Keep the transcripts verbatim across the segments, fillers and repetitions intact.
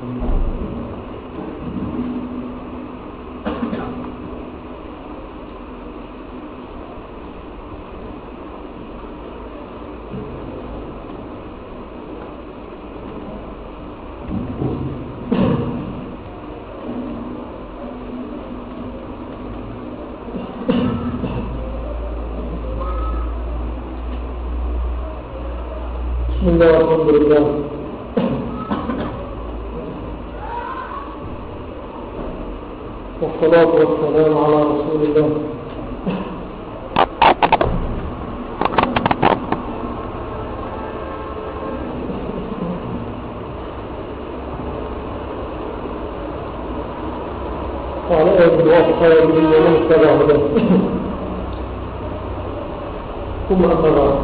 بسم الله والحمد لله والصلاة والسلام على رسول الله. وعلى آله وصحبه ومن اتبع هداه ثم أما بعد.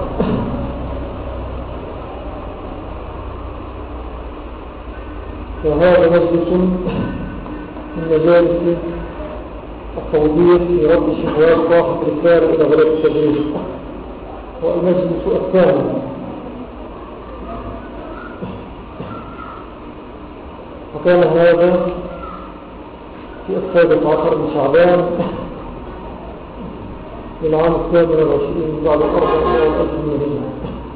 وهذا مجلس من مجالس التوضيح في رد شهوات صاحب الرسالة إلى بلد التدريس، والمجلس الثاني. وكان هذا في السادس عشر من شعبان للعام الثامن والعشرين بعد الأربع والألف المدينة.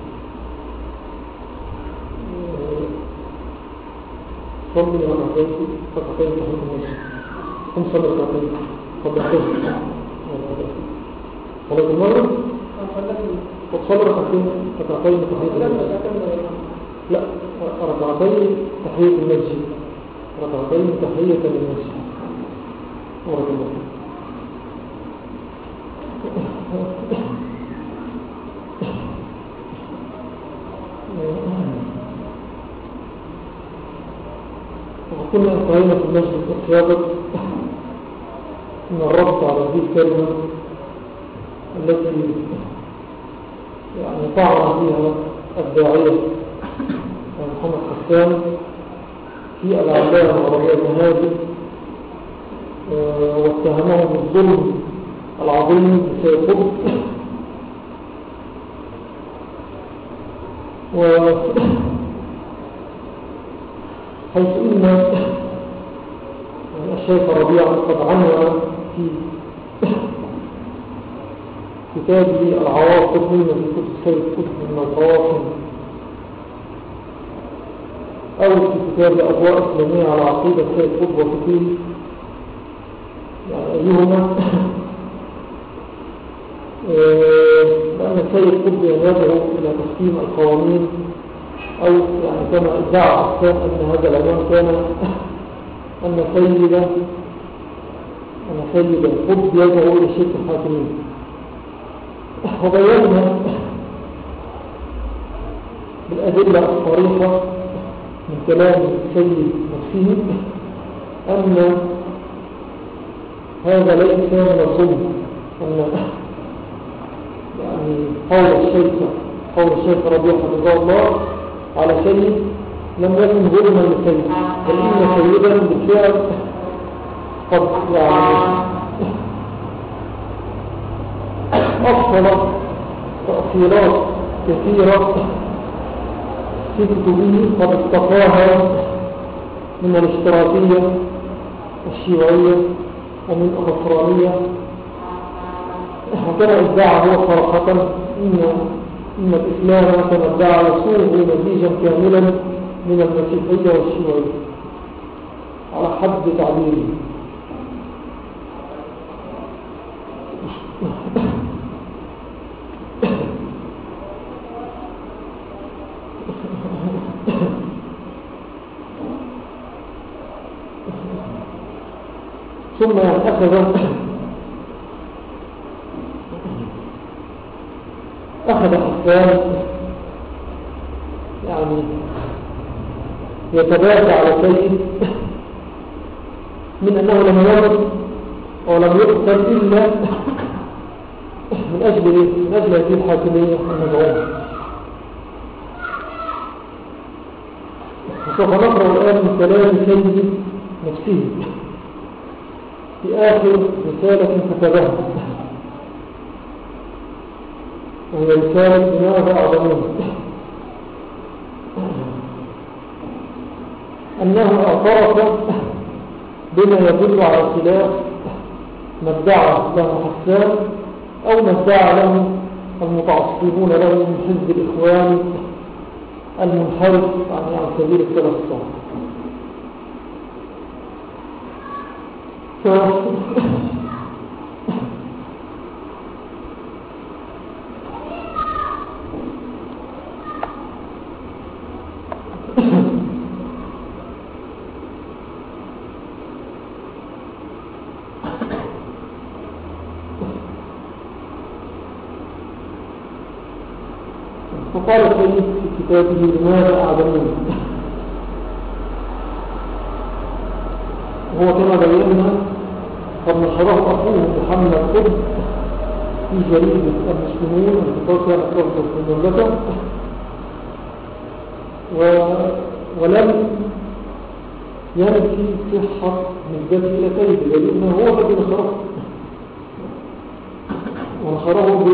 صلي لما أعطيك فتعطيك تحيط المسجد. هم صلي ركعتين قبل الفجر. صليت المغرب؟ وتصلي ركعتين فتعطيك تحيط المسجد. لا، ركعتين تحية المسجد. ركعتين تحية للمسجد. بارك الله فيك. وكنا انتهينا في المجلس السابق من الربط على هذه الكلمة التي يعني طعن فيها الداعية محمد حسان في العلامة العربية المهاجر، واتهمهم بالظلم العظيم لسيد قطب، حيث إن الشيخ ربيع قد عنوى في كتابه العواصف من كتب سيد قطب من القواصم، أو في كتاب أضواء إسلامية على عقيدة سيد قطب وكتير، يعني أيهما لأن سيد قطب يدعو إلى تحكيم القوانين، أو يعني كما ادعى حسان أن هذا العنوان كان أن سيد أن سيد القطب يدعو إلى شرك الحاكمين. وبينا بالأدلة الصريحة من كلام السيد نفسه أن هذا ليس من الظلم، أن يعني قول الشيخ قول الشيخ ربيع حفظه الله على سيد لم يكن ظلما لسيد، بل إن سيدا بالفعل قد يعني أفصل تأثيرات كثيرة في كتبه قد استقاها من الاشتراكية الشيوعية ومن النصرانية. وكان ادعى هو صراحة إن إن الإسلام كما ادعى يصوغ نتيجا كاملا من المسيحية والشيوعية على حد تعبيره. ثم أخذ أخذ حسان يعني يتبادى على سيد من أنه لم يرد ولم يقتل إلا من أجل من أجل هذه الحاكمية المدعومة. وسوف نقرأ الآن من كلام سيد نفسه في آخر رسالة كتبها، وهي رسالة لماذا أعظمون. أنه اعترف بما يدل على خلاف ما ادعى له حسان أو ما ادعى له المتعصبون له من حزب الإخوان المنحرف عن سبيل السلف الصالح. فقال السيد في كتابه لماذا أعدمون، هو كما بينا قد نشره أخوه محمد قطب في جريدة المسلمون التي كانت تصدر في المملكة، ولم ينفي صحة نسبته إلى كيد، لأنه هو الذي نشره ونشره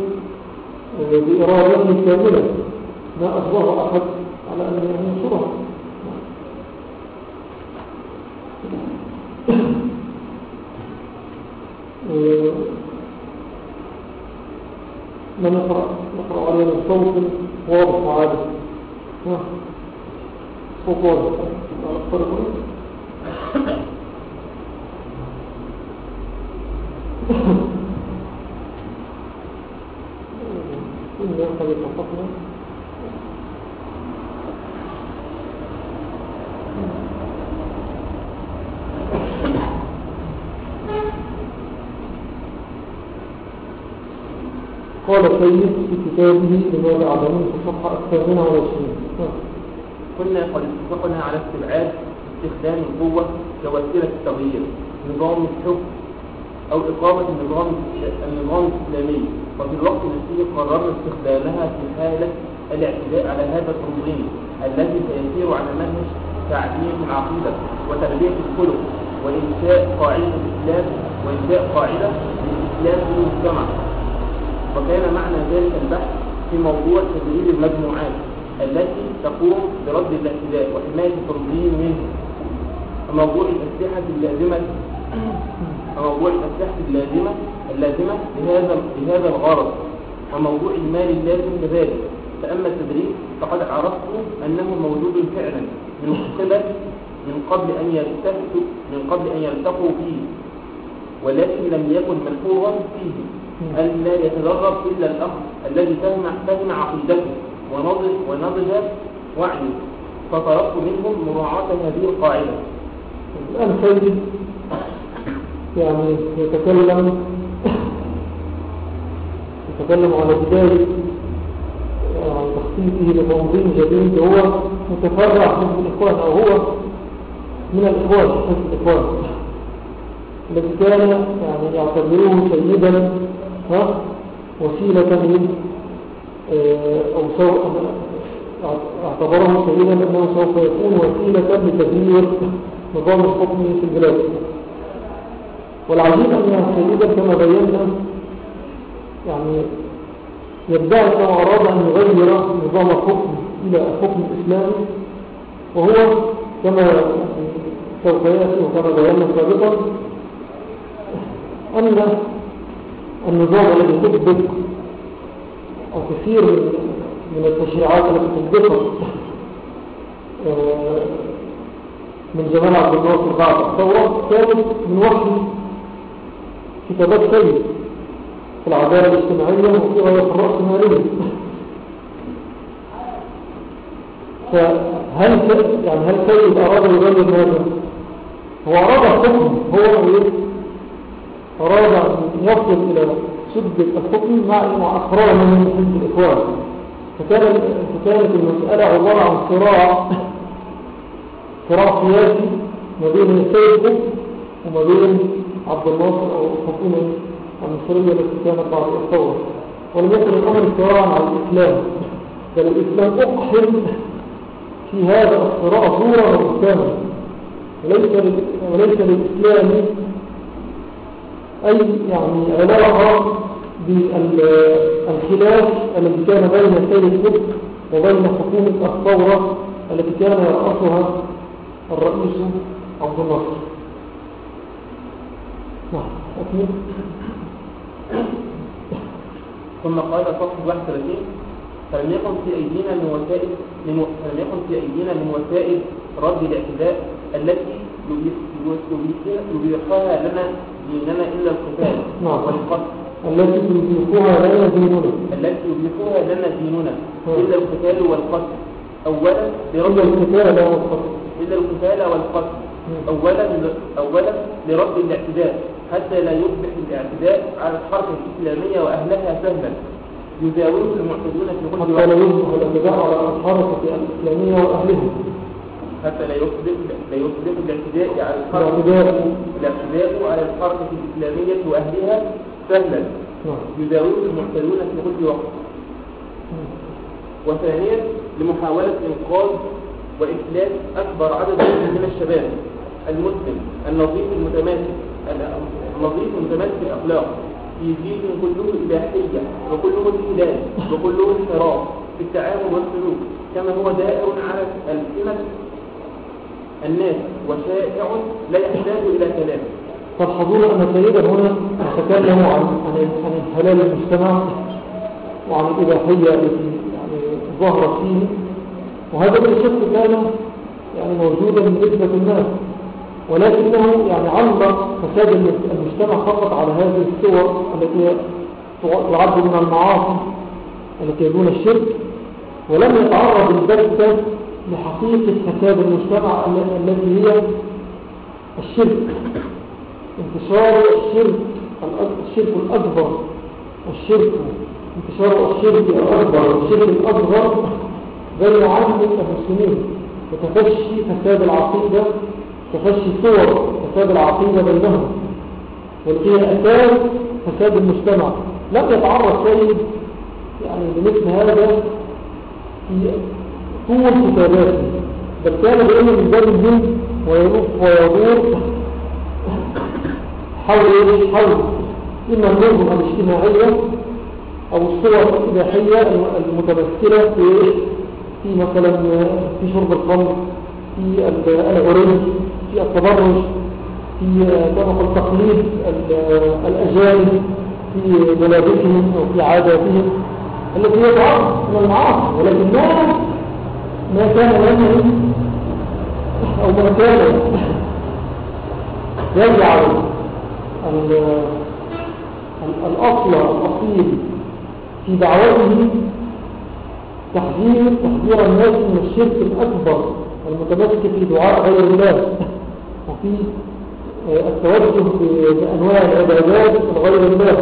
بإرادته كاملة، ما أصبح أحد على أن ينشره. من نقرأ نقرأ علينا الصوت واضح وعادة، صوت واضح أكثر إن يأخذ التفقنا قال السيد في كتابه لماذا أعلمون في الصفحة الثامنة والعشرين: كنا قد اتفقنا على استبعاد استخدام القوة كوسيلة التغيير نظام الحكم أو إقامة النظام النظام الإسلامي، وفي الوقت نفسه قررنا استخدامها في حالة الاعتداء على هذا التنظيم الذي سيسير على منهج تعليم العقيدة وتربية الخلق وإنشاء قاعدة الإسلام وإنشاء قاعدة للإسلام في المجتمع. وكان معنى ذلك البحث في موضوع تدريب المجموعات التي تقوم برد الاعتداء وحماية التنظيم منه، وموضوع الأسلحة اللازمة وموضوع الأسلحة اللازمة اللازمة لهذا لهذا الغرض، وموضوع المال اللازم لذلك. فأما التدريب فقد عرفت أنه موجود فعلا من قبل من قبل أن يلتفتوا من قبل أن يلتقوا فيه، ولكن لم يكن ملحوظا فيه أن لا يتدرب إلا الأخ الذي فهم فهم عقيدته ونضج ونضج وعيه، فطلبت منهم مراعاة هذه القاعدة. الآن سيد يعني يتكلم يتكلم على بداية عن تخطيطه لتنظيم جديد هو متفرع من الإخوان، أو هو من الإخوان حزب الإخوان الذي كان يعني يعتبروه سيدا ها وسيلة أو سوء اعتبره سيدا أنه سوف يكون وسيلة لتغيير نظام الحكم في البلاد. والعجيب أن سيدا كما بينا يعني يدعي أنه أراد أن يغير نظام الحكم إلى الحكم الإسلامي، وهو كما سوف يأتي وكما بينا سابقا أن النظام الذي تطبق أو كثير من التشريعات التي تطبقها من جمال عبد الناصر بعد الثورة كانت من وحي كتابات سيد في العدالة الاجتماعية وفي غاية الرأسمالية. فهل يعني هل سيد أراد يغير هذا؟ هو أراد الحكم، هو أراد أن يصل إلى شدة الحكم مع أفراد من حزب الإخوان. فكانت فكانت المسألة عبارة عن صراع صراع سياسي ما بين السيد قطب وما بين عبد الناصر أو الحكومة المصرية التي كانت بعد الثورة. ولم يكن الأمر صراعا على الإسلام، بل الإسلام أقحم في هذا الصراع صورة وإسلاما، وليس للإسلام أي يعني علاقة بالخلاف الذي كان بين السيد قطب وبين حكومة الثورة التي كان يرأسها الرئيس عبد الناصر. نعم أكمل. ثم قال صفحة واحد وثلاثين: فلم يكن في أيدينا من وسائل من و... فلم يكن في أيدينا من وسائل رد الاعتداء التي يبيحها لنا ديننا إلا القتال والقتل. التي يبيحها لنا ديننا التي يبيحها لنا ديننا إلا القتال والقتل. أولا لرد القتال والقتل إلا القتال والقتل أولا أولا لرد الاعتداء حتى لا يصبح الاعتداء على الحركة الإسلامية وأهلها سهلا يزاوله المعتدون في كل وقت. حتى لا يصبح الاعتداء على الحركة الإسلامية وأهلها حتى لا يصبح لا يصبح الاعتداء على الحركة الاعتداء على الحركة الإسلامية وأهلها سهلا يزاوله المعتدون في كل وقت. وثانيا لمحاولة إنقاذ وإفلاس أكبر عدد من الشباب المسلم النظيف المتماسك النظيف المتماسك الأخلاق في جيل كله إباحية وكله انحلال وكله انحراف في التعامل والسلوك كما هو دائر على ألسنة الناس وشائع لا يحتاج إلى كلام. تلحظون أن سيدا هنا يتكلم عن عن انحلال المجتمع وعن الإباحية التي يعني ظهرت فيه، وهذا بالشك كان يعني موجودا بنسبة الناس، ولكنه يعني علق فساد المجتمع فقط على هذه الصور التي تعد من المعاصي التي دون الشرك، ولم يتعرض البتة لحقيقة فساد المجتمع التي هي الشرك، انتشار الشرك الشرك الأكبر الشرك انتشار الشرك الأكبر والشرك الأصغر بين عامة المسلمين، وتفشي فساد العقيدة تفشي صور فساد العقيدة بينهم، والتي هي أساس فساد المجتمع. لم يتعرض سيد يعني لمثل هذا في طول كتاباته، بل كان بأنه يدرج ويلف ويدور حول حول إما النظم الاجتماعية أو الصور الإباحية المتمثلة في في مثلا في شرب الخمر، في العري، في التبرج، في طرق التقليد الأجانب في ملابسهم أو في عاداتهم التي هي تعرض من المعاصي، ولكن ما ما كان لنا أو ما كان يجعل الأصل الأصيل في دعوته تحذير تحذير الناس من الشرك الأكبر المتمسك في دعاء غير الله، وفي التوجه بأنواع العبادات غير الله،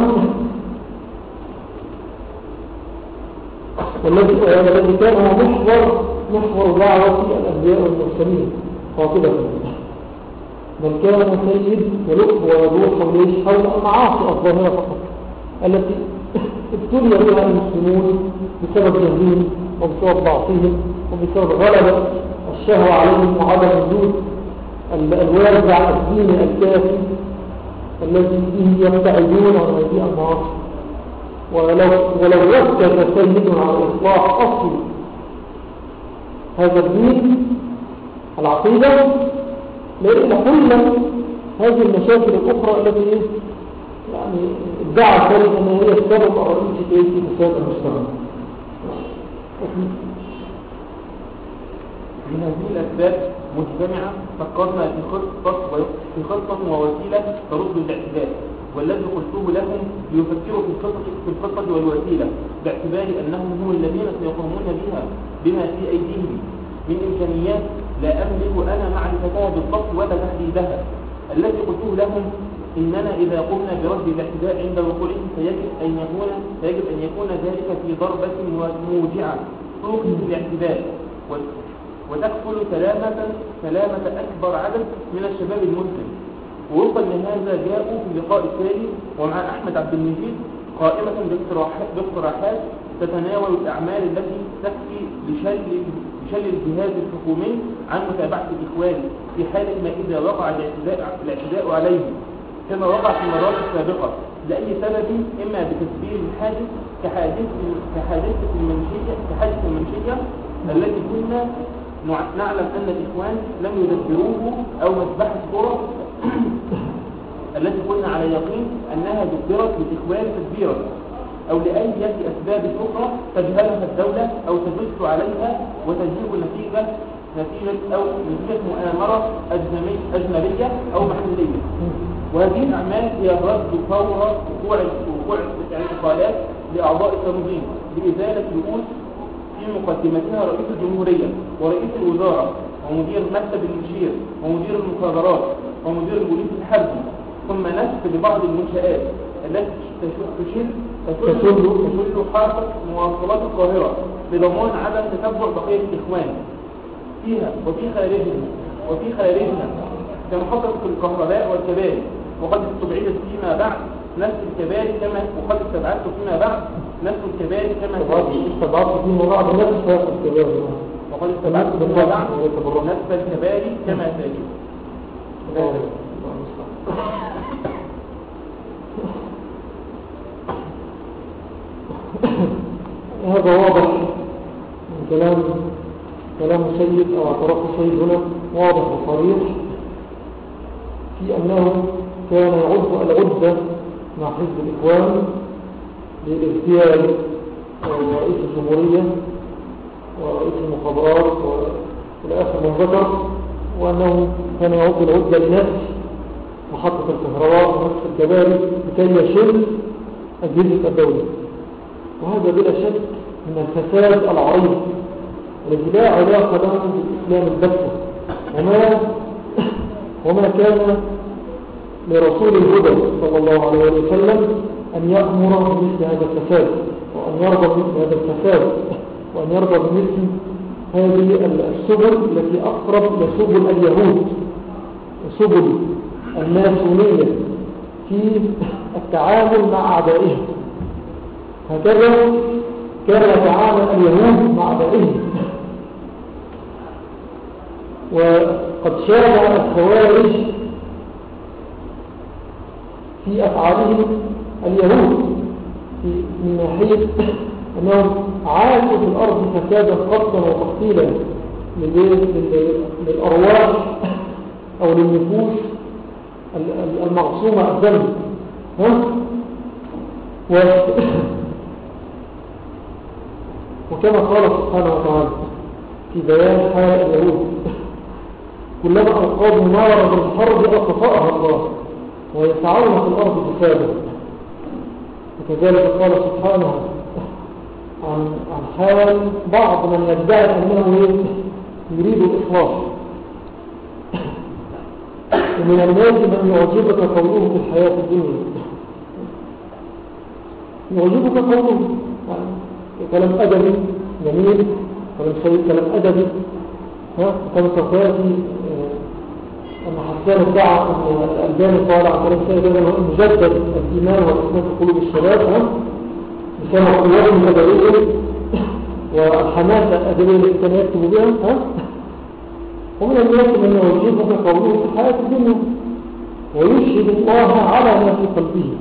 والذي كان هو محور محور دعوة الأنبياء والمرسلين قاطبة، بل كان سيد ولق ويدور حول المعاصي الظاهرة فقط التي ابتلي بها المسلمون بسبب جهلهم وبسبب ضعفهم وبسبب غلبة الشهوة عليهم وعدم وجود الوازع الديني الكافي الذي به يبتعدون عن هذه المعاصي. ولو ولو ركز سيدنا على إصلاح أصل هذا الدين العقيدة لكل هذه المشاكل الأخرى التي يعني ادعى سيد أن هي السبب الرئيسي في فساد المجتمع. من هذه الأسباب مجتمعة فكرنا في خطة في خطة ووسيلة ترد الاعتداء، والذي قلته لهم ليفكروا في الخطة في الخطة والوسيلة باعتبار أنهم هم الذين سيقومون بها بما في أيديهم من إمكانيات لا أملك أنا معرفتها بالضبط ولا تحديدها. الذي قلته لهم إننا إذا قمنا برد الاعتداء عند وقوعه فيجب أن يكون فيجب أن يكون ذلك في ضربة موجعة توقف الاعتداء وتكفل سلامة سلامة أكبر عدد من الشباب المسلم. ووفقا لهذا جاءوا في اللقاء التالي ومع أحمد عبد المجيد قائمة باقتراحات تتناول الأعمال التي تكفي لشل لشل الجهاز الحكومي عن متابعة الإخوان في حالة ما إذا وقع الاعتداء, الاعتداء عليهم كما وقع في المرات السابقة لأي سبب، إما بتسبيل الحادث كحادث كحادثة المنشية كحادثة المنشية التي كنا نعلم أن الإخوان لم يدبروه أو مذبحة الكرة التي كنا على يقين أنها دبرت للإخوان تدبيرا أو لأي أسباب أخرى تجهلها الدولة أو تدس عليها وتجيب نتيجة نتيجة أو نتيجة مؤامرة أجنبية أو محلية. وهذه الأعمال هي رد فور وقوع وقوع الاعتقالات لأعضاء التنظيم بإزالة رؤوس في مقدمتها رئيس الجمهورية ورئيس الوزارة ومدير مكتب المشير ومدير المخابرات ومدير البوليس الحربي، ثم نسف لبعض المنشآت التي تشل تشل حركة مواصلات القاهرة بضمان عدم تتبع بقية الإخوان فيها وفي خارجها وفي خارجها كما حصل في الكهرباء والكباري، وقد استبعدت فيما بعد نفس الكباري كما وقد استبعدت فيما بعد نفس الكباري كما استبعدت فيما بعد نفس الكباري وقد استبعدت فيما بعد نفس الكباري كما تالي. هذا واضح من كلام كلام سيد أو اعتراف سيد هنا واضح وصريح في أنه كان يعد العدة مع حزب الإخوان للاغتيال رئيس الجمهورية ورئيس المخابرات والآخر من ذكر، وأنه كان يعد العدة لنفس محطة الكهرباء ونفس الكباري لكي يشل أجهزة الدولة. وهذا بلا شك من الفساد العريض الذي لا علاقة له بالإسلام البتة، وما وما كان لرسول الهدى صلى الله عليه وسلم أن يأمر بمثل هذا الفساد وأن يرضى بمثل هذا الفساد وأن يرضى بمثل هذه السبل التي أقرب لسبل اليهود وسبل الماسونية في التعامل مع أعدائهم. هكذا كان يتعامل اليهود مع أعدائهم، وقد شابه الخوارج في أفعالهم اليهود من ناحية أنهم عاشوا في الأرض فسادا قتلا وتقتيلا للأرواح أو للنفوس المعصومة الدم. وكما قال سبحانه وتعالى في بيان حال اليهود: كلما أوقدوا نارا بالحرب أطفأها الله ويسعون في الأرض فسادا. وكذلك قال سبحانه عن عن حال بعض من يدعي أنه يريد الإصلاح: ومن الناس من يعجبك قوله في الحياة الدنيا. يعجبك قوله يعني كلام أدبي جميل، كلام سيد، كلام أدبي. كان صفاتي أن حسان الدعاء أن الألباني قال عن كلام سيد أنه مجدد الإيمان والإسلام في قلوب الشباب بسبب قوات الأدبية والحماسة الأدبية التي كان يكتب بها. ومن الناس من يعجبك قوله في الحياة الدنيا ويشهد الله على ما في قلبه.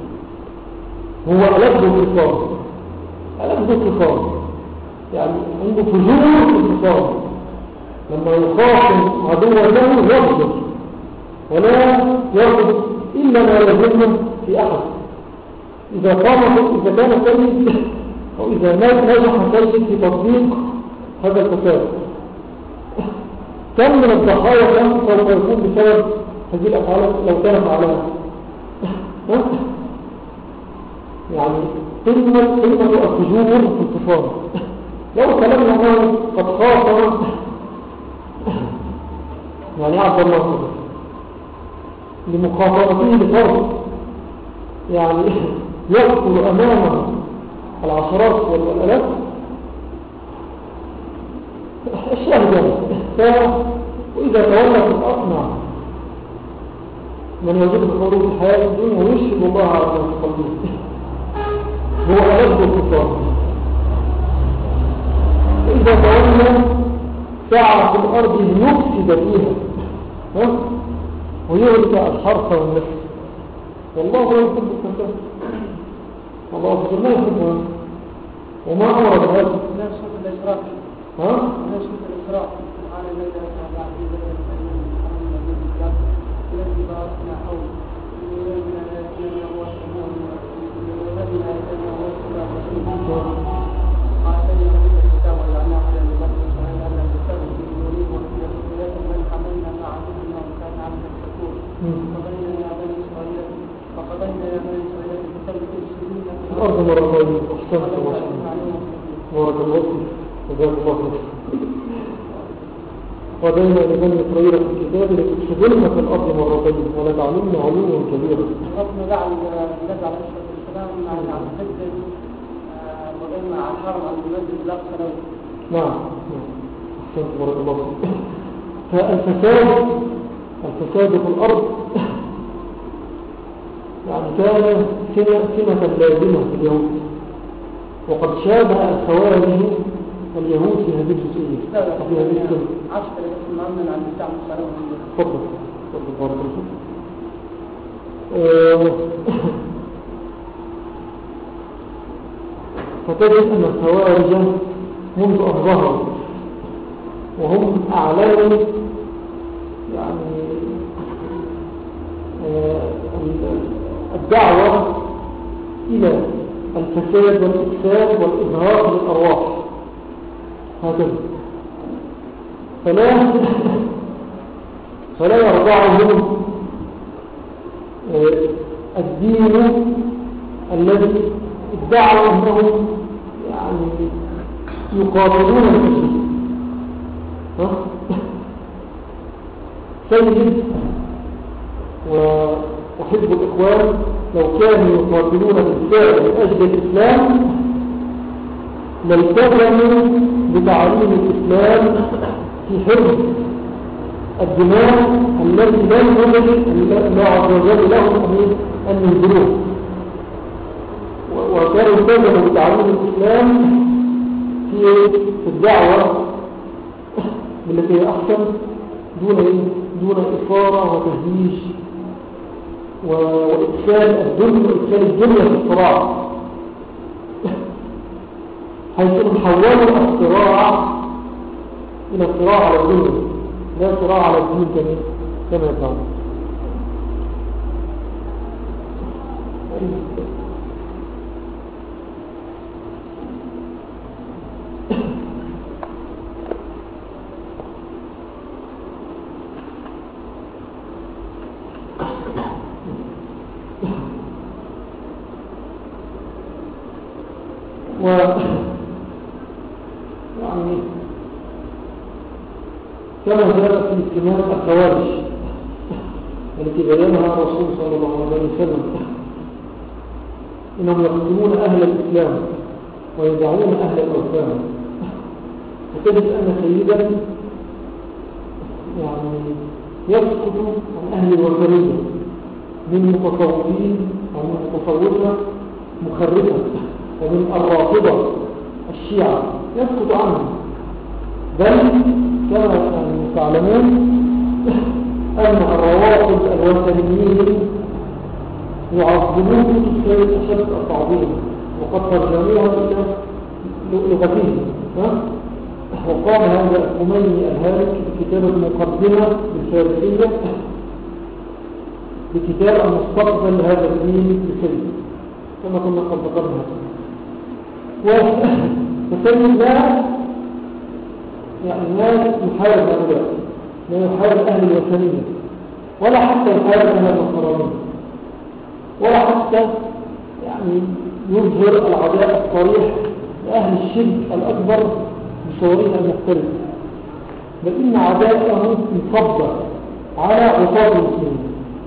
هو ألد الخصام ألد الخصام يعني عنده فجور في الخصام، لما يخاصم عدوا له يغضب ولا يغضب إلا ما يظلم في أحد. إذا قام إذا كان سيد أو إذا نجح سيد في تطبيق هذا الفساد، كم من الضحايا كان سوف يكون بسبب هذه الأفعال لو كان فعلها. يعني قمة قمة الفجور في الكفار. لو كلامنا هو قد خاطر يعني عبد الله صدر لمخاطرته لفرد يعني يقتل أمامه العشرات والآلاف الشاهدان. وإذا تولى في الأصنع من يجب الخروج في الحياة الدنيا ويشهد الله على ما في قلبه هو ألد الكفار. وإذا تولى سعى في الأرض يفسد فيها ويهلك الحرث والنسل. والله لا يحب الفساد، الله لا يحبها. وما أمر بهذا لا يشوف الإسراف ها؟ لا يشوف الإسراف قال لنا بعد ذلك أن محمد بن جعفر الذي باركنا حوله لنا لنا وسلام لنا لنا وسلام قال لنا الكتاب وجعلنا على المرء سهل أن نستغفر من دونه وسيلة من حملنا مع عبدنا وكان عبدا شكورا فقضينا يا بني إسرائيل فقضينا يا بني إسرائيل بسبب السنين في الأرض مرتين أحسنت ما شاء الله بارك الله فيك وجزاك الله خير. قضينا لبني إسرائيل في الكتاب لتفسدن في الأرض مرتين ولتعلمن علوا كبيرا. ربنا جعل النبي عليه الصلاة والسلام مع الحجة وقلنا عن حرم أن ينزل الأقصى له. نعم أحسنت بارك الله فيك. فالفساد الفساد في الأرض يعني كان سمة لازمة في اليهود، وقد شابه الخوارج اليهود في هذه الجزئية في هذه السنة. عشر بس المؤمن عن الشعب الصلاة تفضل تفضل بارك الله فيك. فتجد أن الخوارج منذ أن ظهروا وهم أعلنوا يعني الدعوة إلى الفساد والإفساد والإظهار للأرواح هكذا، فلا فلا يرضعهم الدين الذي ادعوا أنهم يعني يقابلون الفساد. سيد وحزب الإخوان لو كانوا يقاتلون بالفعل من أجل الإسلام لالتزموا بتعليم الإسلام في حفظ الدماء التي لا يمكن الله عز وجل لهم أن ينزلوه، وكانوا يلتزموا بتعليم الإسلام في الدعوة بالتي هي أحسن دون دون إثارة وتهييج وإدخال الدنيا وإدخال الدنيا في الصراع، حيث حولوا الصراع إلى الصراع على الدنيا لا صراع على الدين كما يفعل. و يعني كما جاء في سمات الخوارج التي بينها الرسول صلى الله عليه وسلم إنهم يقتلون أهل الإسلام ويدعون أهل الأوثان، وتجد أن سيدا يعني يسقط عن أهل الوثنية من متصوفين أو من متصوفة مخرفة ومن الرافضة الشيعة يسقط عنهم، بل كما تعلمون أن الروافض الوثنيين يعظمون إسلام أشد التعظيم وقد ترجموها إلى لغتهم. وقام هذا الخميني الهالك بكتابة مقدمة بالفارسية بكتاب المستقبل لهذا الدين بسلم كما كنا قد ذكرنا. وفسلم لا يعني لا يحارب هؤلاء، لا يحارب أهل الوثنية ولا حتى يحارب أهل النصرانية ولا حتى يعني يظهر العداء الصريح لأهل الشرك الأكبر بصورها المختلفة، بل إن عداءه انصب على عصاة المسلمين،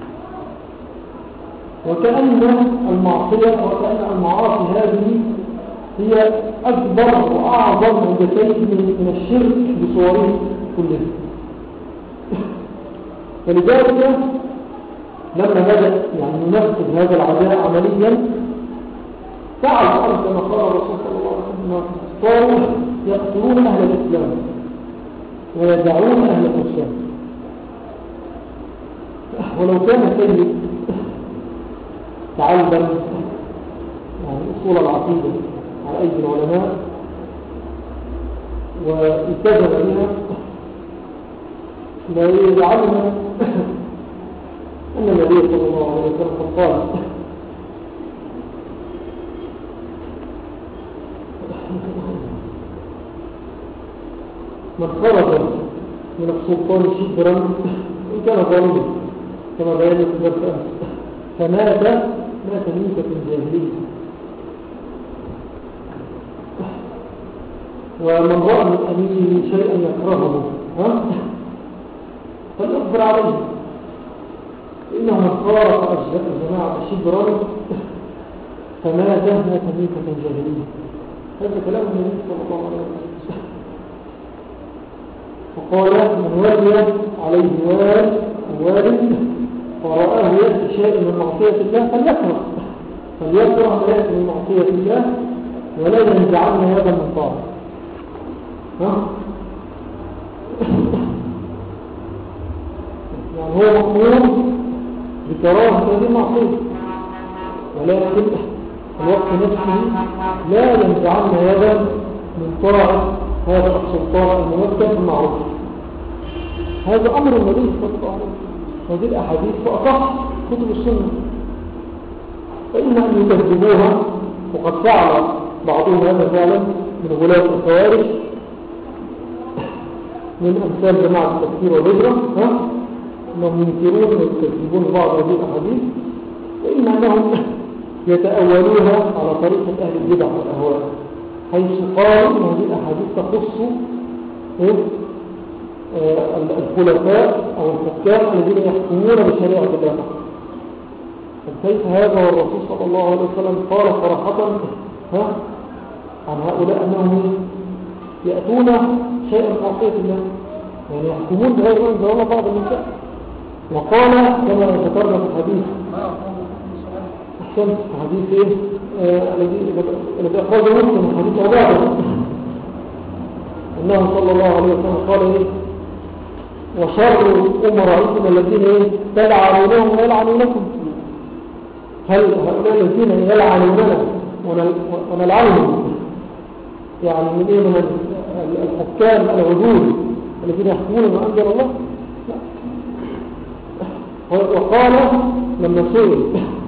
وكأن المعصية وكأن المعاصي هذه هي أكبر وأعظم مجتين من الشرك بصوره كلها. فلذلك لما بدأ يعني ينفذ هذا العداء عمليا فعل الأرض كما قال الرسول صلى الله عليه وسلم صاروا يقتلون أهل الإسلام ويدعون أهل الإسلام. ولو كان سيد تعلم يعني أصول العقيدة على أيدي العلماء والتزم بها ليعلم أن النبي صلى الله عليه وسلم قال من خرج من السلطان شبرا إن كان ظالما كما بيان في الدرس أمس فمات مات ميتة جاهلية. ومن رأى من أميره شيئا يكرهه ها فليصبر عليه، إنه من خالف الجماعة شبرا فمات مات ميتة جاهلية. هذا كلام النبي صلى الله عليه وسلم. وقال من ولي عليه وال وارث فرآه يأتي شيء من معصية الله فليكره فليكره ما يأتي من معصية الله ولا ينزعن هذا من طاعة. ها يعني هو مأمور بكراهة هذه المعصية، ولكن الوقت نفسه لا ينزعن هذا من طاعة هذا السلطان الممثل المعروف. هذا أمر النبي صلى الله عليه وسلم. هذه الأحاديث فأصح كتب السنة، فإما أن يكذبوها وقد فعل بعضهم هذا فعلا من غلاة الخوارج من أمثال جماعة التكفير والهجرة، أنهم ينكرون ويكذبون بعض هذه الأحاديث، وإما أنهم يتأولوها على طريقة أهل البدع والأهواء، حيث قالوا أن هذه الأحاديث تخص الخلفاء أو الحكام الذين يحكمون بشريعة الله. فكيف هذا والرسول صلى الله عليه وسلم قال صراحة ها عن هؤلاء أنهم يأتون شيئا من معصية الله، يعني يحكمون بغير ما أنزل الله بعض النساء. وقال كما ذكرنا في الحديث أحسن حديث إيه الذي أخرجه مسلم حديث عبادة أنه صلى الله عليه وسلم قال إيه وشر أمرائكم الذين إيه تلعنونهم ويلعنونكم. هل هؤلاء الذين يلعنوننا ونلعنهم يعني من إيه من الحكام العدول الذين يحكمون ما أنزل الله؟ وقال لما سئل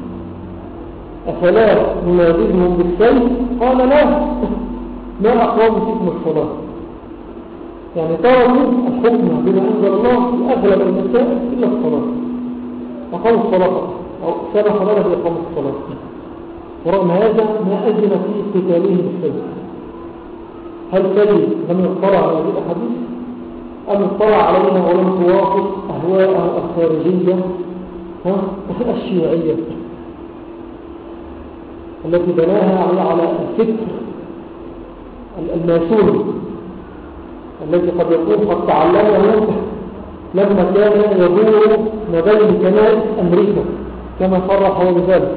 أفلا نناديهم بالسيف قال لا ما أقوم فيكم الصلاة، يعني تركوا الحكم بما أنزل الله في أغلب المسائل إلا الصلاة، أقاموا الصلاة أو سبح لنا بإقامة الصلاة، ورغم هذا ما أذن في قتالهم بالسيف. هل سيد لم يطلع على هذه الأحاديث أم اطلع عليها ولم توافق أهواءه الخارجية ها الشيوعية التي بناها على الفكر الماسوني الذي قد يكون قد تعلمه لما كان يدور ما بين كنائس أمريكا كما صرح هو بذلك.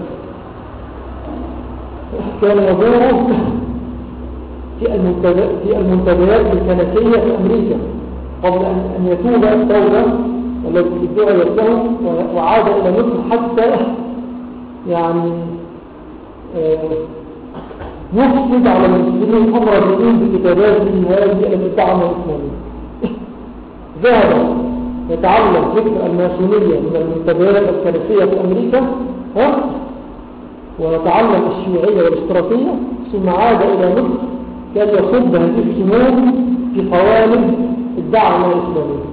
كان يدور في المنتديات الكنسية في أمريكا قبل أن يتوب التوبة التي ادعيت له وعاد إلى مصر حتى يعني يفسد على المسلمين أمر الدين بكتاباته هذه الدعوة الإسلامية. ذهب يتعلم فكر الماسونية من المنتديات الكنسية في أمريكا ها ويتعلم الشيوعية والاشتراكية، ثم عاد إلى مصر كان يصب هذه السموم في قوالب الدعوة الإسلامية.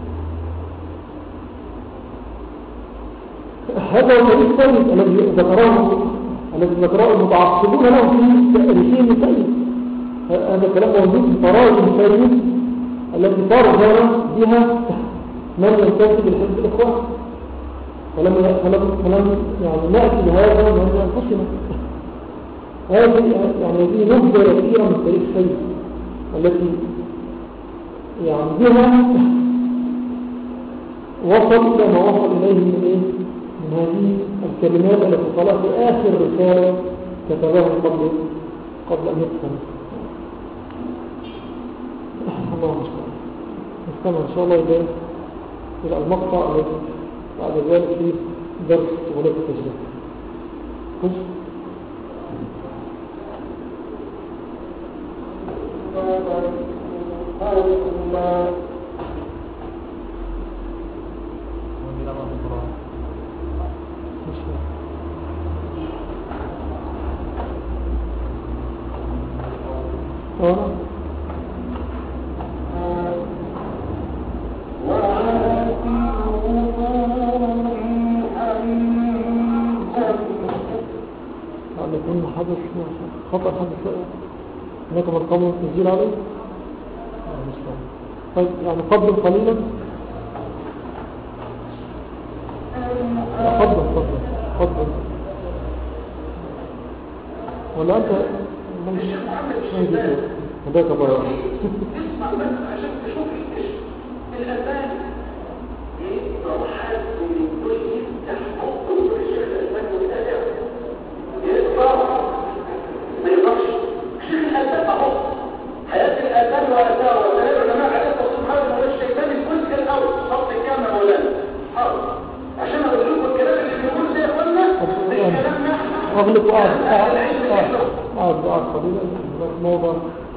هذا هو السيد الذي ذكره الذي ذكره المتعصبون له في تأريخين السيد. هذا كلام موجود في تراجم السيد التي ترجم بها من ينتسب لحزب الإخوان، فلم فلم يعني نأتي بهذا من أنفسنا. هذه يعني هذه نبذة كثيرة من تاريخ السيد التي يعني بها وصل إلى ما وصل إليه من إيه؟ من هذه الكلمات التي طلعت في آخر رسالة كتبها قبل قبل أن يدخل. الله مستعان. نستمع إن شاء الله إلى إلى المقطع الذي بعد ذلك في درس غلاف التجربة. خطأ حدث هناك من قبل التسجيل عليه؟ آه مش فاهم. طيب يعني قدم قليلا. قدم قدم قدم ولا أنت مش مش هذاك بقى اسمع بس عشان تشوف الأذان روحات من كل تحقق كل شيء الأذان متابع يقرأ ما يقرأش شيخ الأذان أهو حياة الأذان وأذان وأذان العلماء عليه سبحانه وتعالى الشيطان الجزء الأول صوت كامل مولانا حاضر عشان أقول لكم الكلام اللي بيقول ده يا إخوانا مش كلام نحن أغلق وقعد وقعد وقعد قليلا موضع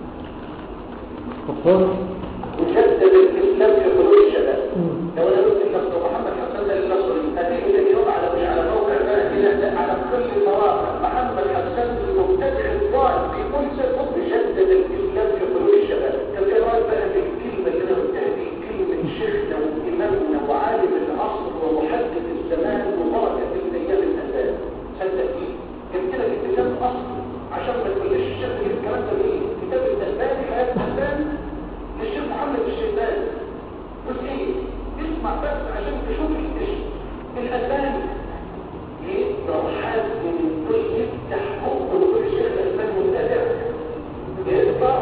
تفضل وجدد الإسلام في قلوب الشباب لو أنا قلت لك محمد حسن النصري هذه اليوم على مش على موقع بلد على كل مواقع محمد حسن المبتدع الضال في كل سبب جدد الإسلام في قلوب الشباب كان في رأي بقى في الكلمة اللي أنا قلتها دي كلمة شيخنا وإمامنا وعالم العصر ومحدث الزمان وبركة الأيام الأساس صدقني كان كده الكتاب أصل عشان ما تقولش الشيخ الكلام ده ايه كتاب الألباني حياة الألباني للشيخ محمد الشيباني بس ايه اسمع بس عشان تشوف الألباني ايه روحات من كل يفتح حب وكل شيخ الألباني متابع يقطع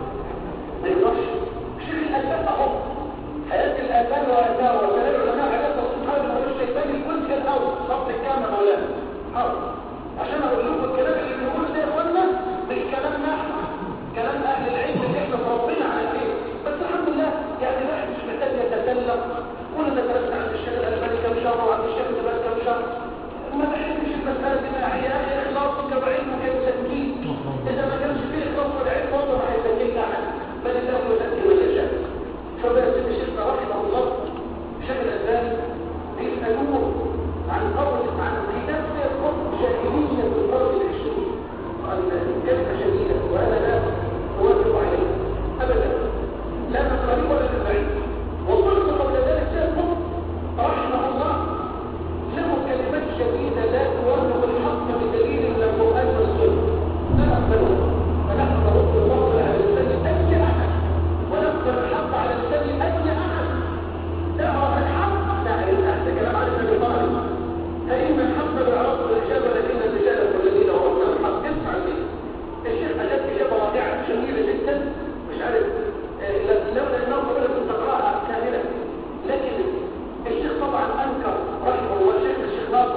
ما يقطعش شيخ الألباني اهو حياة الألباني وأداء وكلام العلماء عليه سبحانه وتعالى الشيباني الجزء الأول صوت الكامل مولانا حاضر عشان اقول لكم الكلام اللي بنقوله ده يا اخوانا مش كلام نحن كلام اهل العلم اللي احنا ربنا على خير بس الحمد لله يعني الواحد مش محتاج يتسلم كلنا درسنا عند الشيخ الالباني كم شهر وعند الشيخ الالباني كم شهر ما بحبش المساله دي مع عيال اخلاصك وعلمك يسكين اذا ما كانش فيه اخلاص ولا علم والله ما هيسكين احد بل الله يزكي من يشاء فبس شيخنا رحمه الله الشيخ الالباني بيسالوه عن قول عن كتاب سيكون جاهلية بالقرن العشرين قال كلمة شديدة وأنا لا أوافق عليه أبدا لا من قريب ولا من بعيد وقلت قبل ذلك سيكون رحمه الله له كلمات شديدة لا توافق الحق بدليل من القرآن والسنة لا أقبله فنحن نرد الفضل على لسان أي أحد ونقبل الحق على لسان أي أحد تعرف الحق تعرف أحد كلام على النبي طالب فإن الحق بالعرض والإجابة لكن الرجال والذين هم الحق اسمع فيه الشيخ أجاب إجابة واقعة جميلة جدا مش عارف لولا أنه قبل أن تقرأها كاملة لكن الشيخ طبعا أنكر رحمه الله الشيخ الشيخ ناصر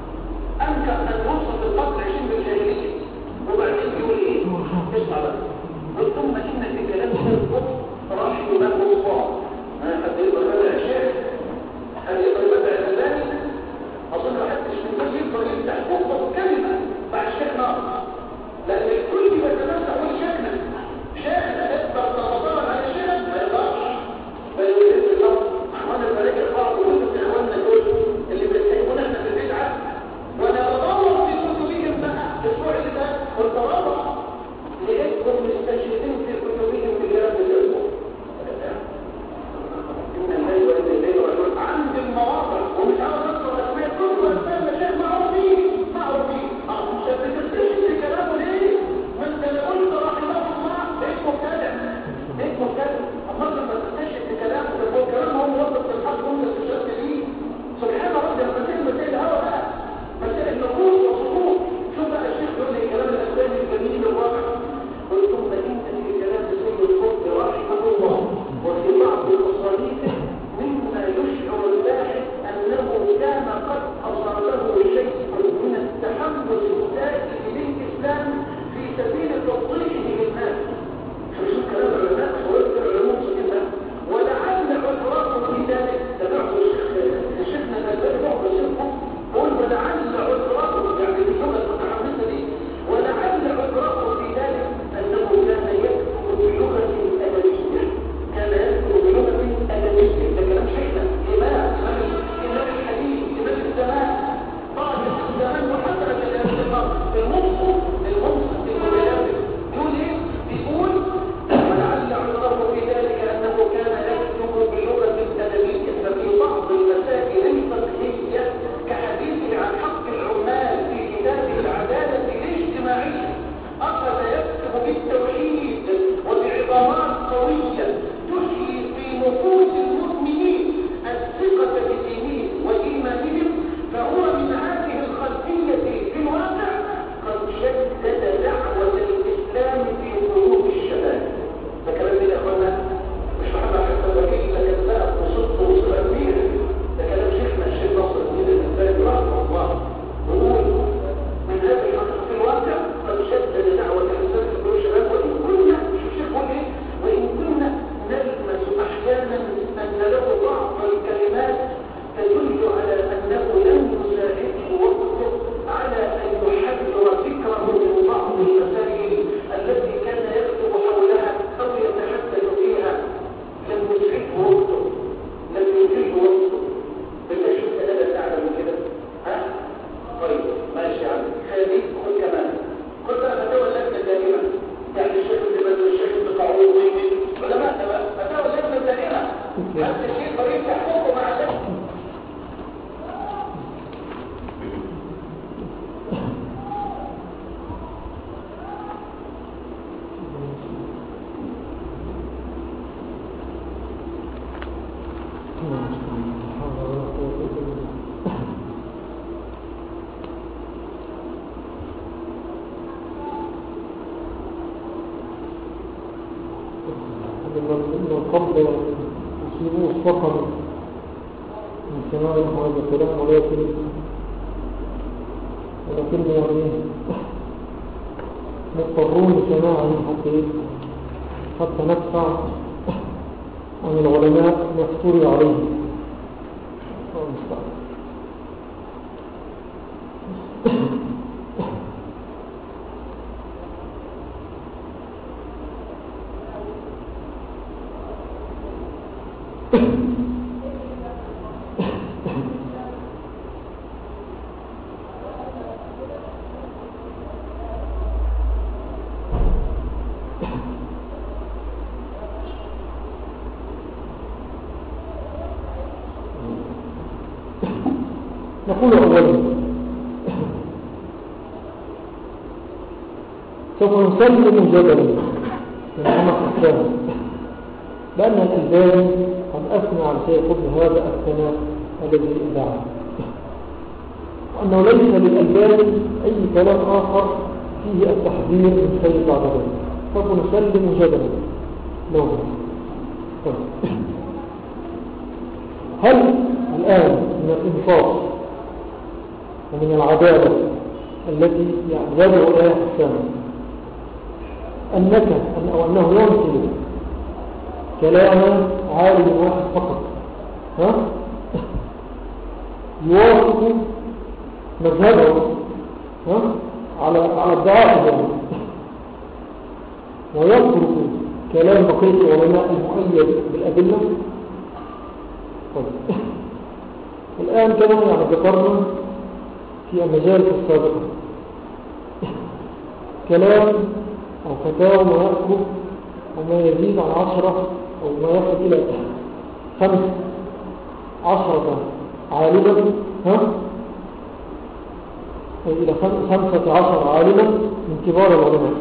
أنكر أن يوصف القتل عشرين بالجاهلية وبعدين يقول إيه؟ اسمع بقى ثم إن في كلام الشيخ رحمه الله أنا حتى يقول هذا الشيخ هل يقول هذا الألباني أظن محدش من كل يقدر يفتح فوقه كلمة بعد الشيخ ناصر لأن الكل يتمسح شيخنا شيخنا يقدر تغضر على الشيخ ما يقدرش بل يريد الأرض أخوانا الملائكة الأرض وكتب إخواننا دول اللي بيستحقون احنا في البدعة ونتضرر في كتبهم بقى الأسبوع اللي ده والتضرر لقيتهم مستشهدين في كتبهم في جرام الأسبوع إن الليل وإن الليل والرجل عند المواضع ومش عاوز أذكر أسماء كل أسماء مشاهد معروفين معروفين مش بتستشهد كلامه ليه؟ ما أنت اللي قلت رحمه الله لقيت مبتدع لقيت مبتدع أما لما تستشهد كلامه ده هو كلامه هو وصف الحق وهم استشهدت ليه سبحان ربي المسائل مسائل هوا بقى مسائل نقوص وصفوف شوف بقى الشيخ يقول لي كلام الأسباني الجميل الواقع قلت ثم إن في كلام سيد القطب رحمه الله وفي بعض تصاريفه مما يشعر الباحث أنه كان قد أصابه شيء من التحمس الزائد للإسلام في سبيل توضيحه للناس شو كلام العلماء ويذكر العلوم كده ولعل عذراته في ذلك تبعه شيخنا الألباني بعض الشيخ قول ولعل عذراته يعني الجملة المتحمسة دي ولعل عذراته في ذلك أنه كان يكتب بلغة أدبية كان يذكر بلغة أدبية ده كلام شيخنا إمام إمام الحديث إمام الزمان طالب الزمان محمد المنصف المنصف المبيان يقول إيه؟ بيقول ولعل عذراته إن القبض يصيبه السقم من سماع هذا الكلام، ولكن ولكن يعني مضطرون لسماعه حتى حتى ندفع عن العلماء مفتوري عليه. نقول أولا سوف نسلم جدلا من خمس أسلام بأن الألباني قد أثنى على شيخ ابن هذا الثناء الذي ادعى، وأنه ليس للألباني أي كلام آخر فيه التحذير من شيء بعد ذلك. سوف نسلم جدلا لو هل الآن من الإنصاف ومن العدالة التي يعني يدعو إليها حسام أنك أو أنه ينقل كلام عالم واحد فقط ها يوافق مذهبه ها على على الدعاء يعني، ويترك كلام بقية العلماء المؤيد بالأدلة؟ طيب الآن كما يعني ذكرنا في المجالس السابقة كلام أو فتاوى ما يقرب وما يزيد عن عشرة أو ما يصل إلى خمس عشرة عالما ها أو إلى خمسة عشر عالما من كبار العلماء.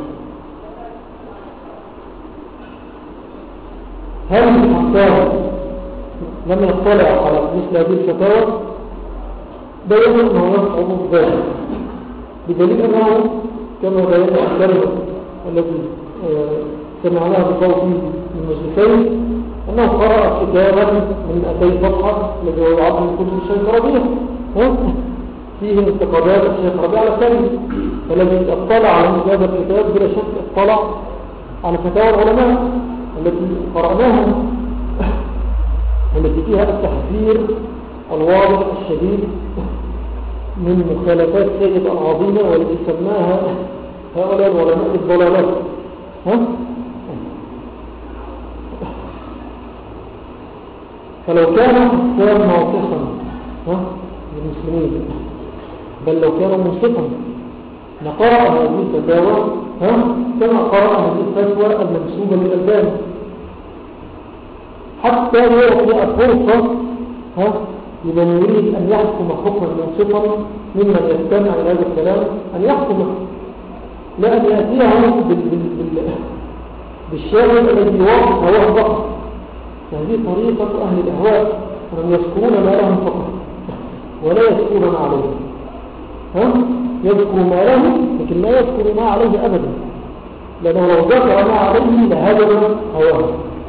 هل الحسان لم يطلع على مثل هذه الفتاوى؟ بيّن أنه يصعب ذلك، بدليل أنه كما بيّن الكلمة التي سمعناها بصوته من مجلسين أنه قرأ كتابا من مئتي صفحة الذي هو عبد من كتب الشيخ ربيع فيه انتقادات الشيخ ربيع على الثاني، فالذي اطلع على هذا الكتاب بلا شك اطلع على فتاوى العلماء التي قرأناها والتي فيها التحذير الواضح الشديد من مخالفات سيئة العظيمة والتي سماها هؤلاء العلماء الضلالات. ها؟ فلو كان حسان موقفا للمسلمين بل لو كان منصفا لقرأ هذه الفتاوى كما قرأ هذه الفتوى المنسوبة للألباني حتى يعطي فرصة لمن يريد أن يحكم حكما منصفا ممن يستمع إلى هذا الكلام أن يحكم، لا أن يأتيه بالشاهد الذي يوافق هواه فقط. هذه طريقة أهل الأهواء، أنهم يذكرون ما لهم فقط ولا يذكرون ما عليه. ها؟ يذكر ما له لكن لا يذكر ما عليه أبدا، لأنه لو ذكر ما عليه لهدم هواه.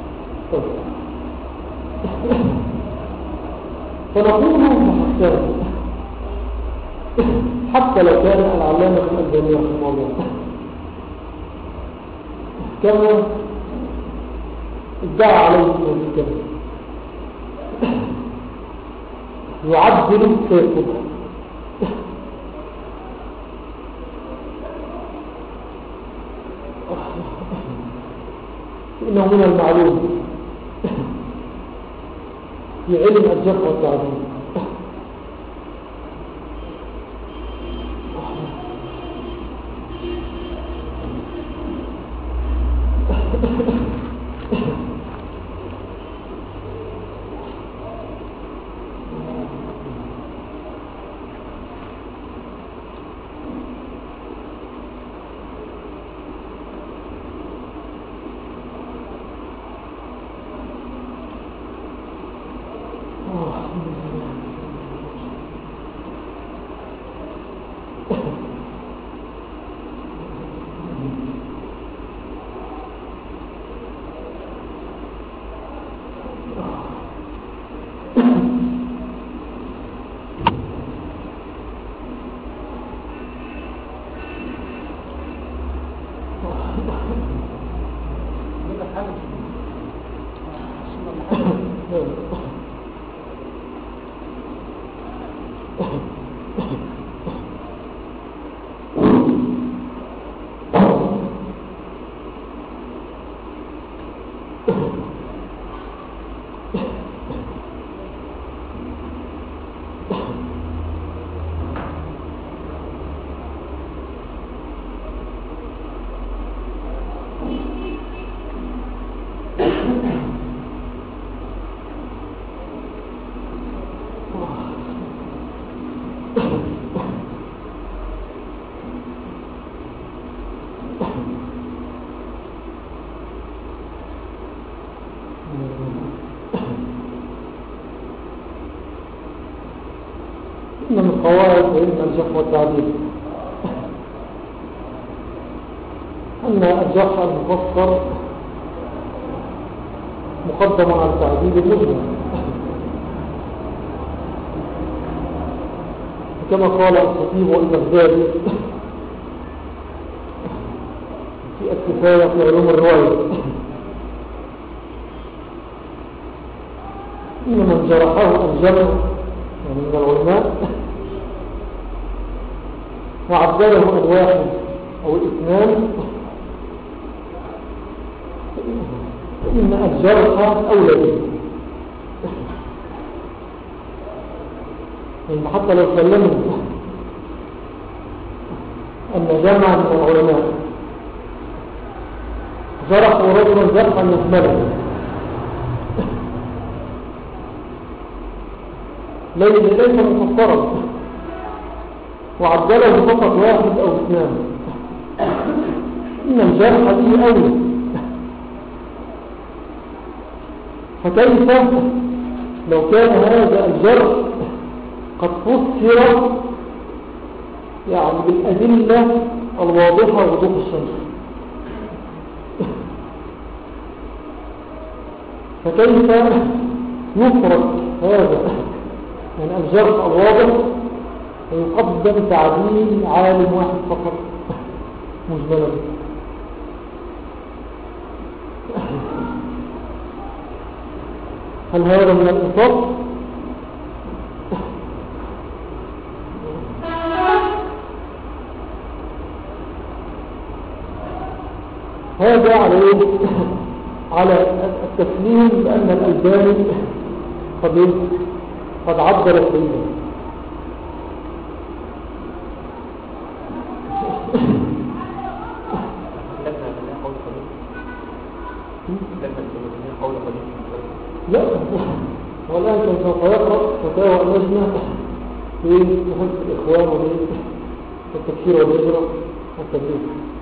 فنقول محسان حتى لو كان العلامة الألباني رحمه الله كما ادعى عليه في الكلام يعدل سيكون إنه من المعلوم في علم الجرح والتعديل إن من قواعد علم الجرح والتعديل أن الجرح المفسر مقدم على التعديل المجمل، كما قال الخطيب والبغدادي في الكفاية في علوم الرواية: إن من جرحه الجمع يعني من العلماء وعدله الواحد أو الاثنان فإن الجرح أولى به، يعني حتى لو سلموا أن جمع من العلماء جرحوا رجلا جرحا مهملا ليس مفسرا وعدله فقط واحد أو اثنان، إن الجرح به أولى. فكيف لو كان هذا الجرح قد فسر يعني بالأدلة الواضحة وضوح الشمس؟ فكيف يفرق هذا يعني الجرح الواضح ويقدم تعديل عالم واحد فقط مجملا؟ هل هذا من الإنصاف؟ هذا على على التسليم بأن الألباني قد قد عبر الطريقة. لا، والآن كان سوف يقرأ فتاوى اللجنة في محبة الإخوان والتكفير والهجرة والتبليغ.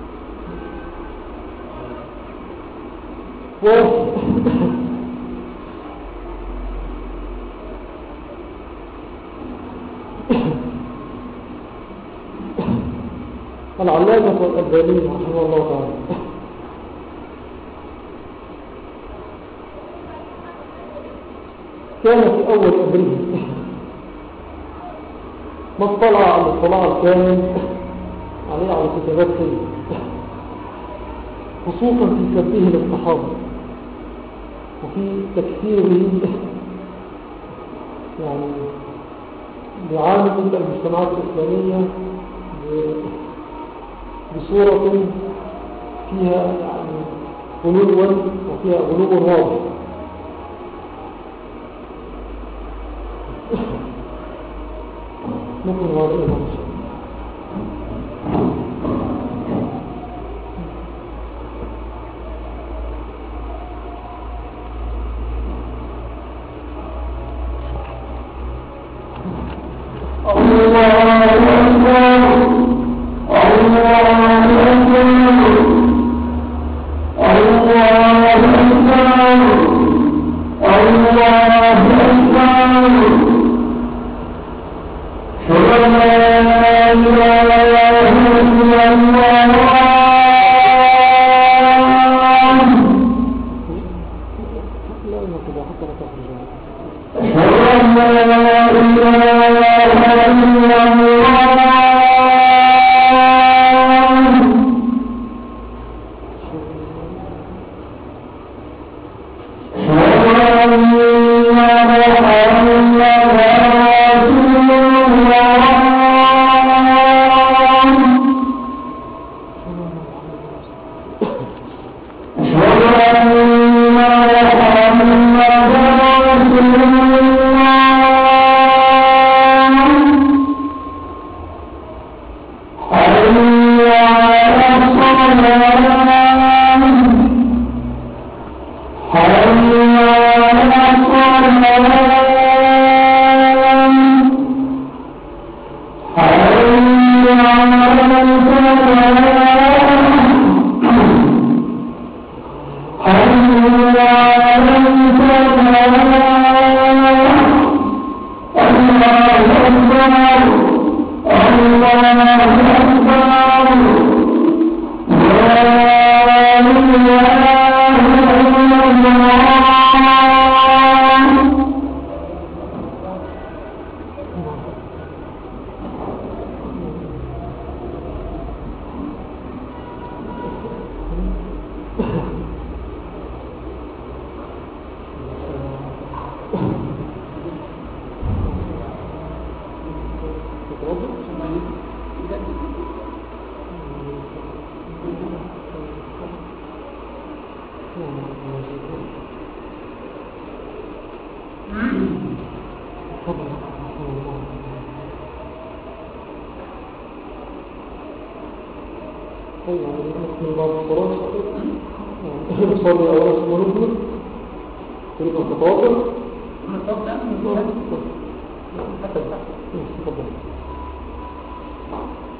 العلامة الألباني رحمه الله تعالى كان في أول أمره ما اطلع على الاطلاع الكامل عليه على كتابات سيد، خصوصا في سبه للصحابة وفي تكفيره يعني بعامة المجتمعات الإسلامية بصورة فيها يعني غلوا وفيها غلو واضح. ممكن نوريه ان شاء الله حتى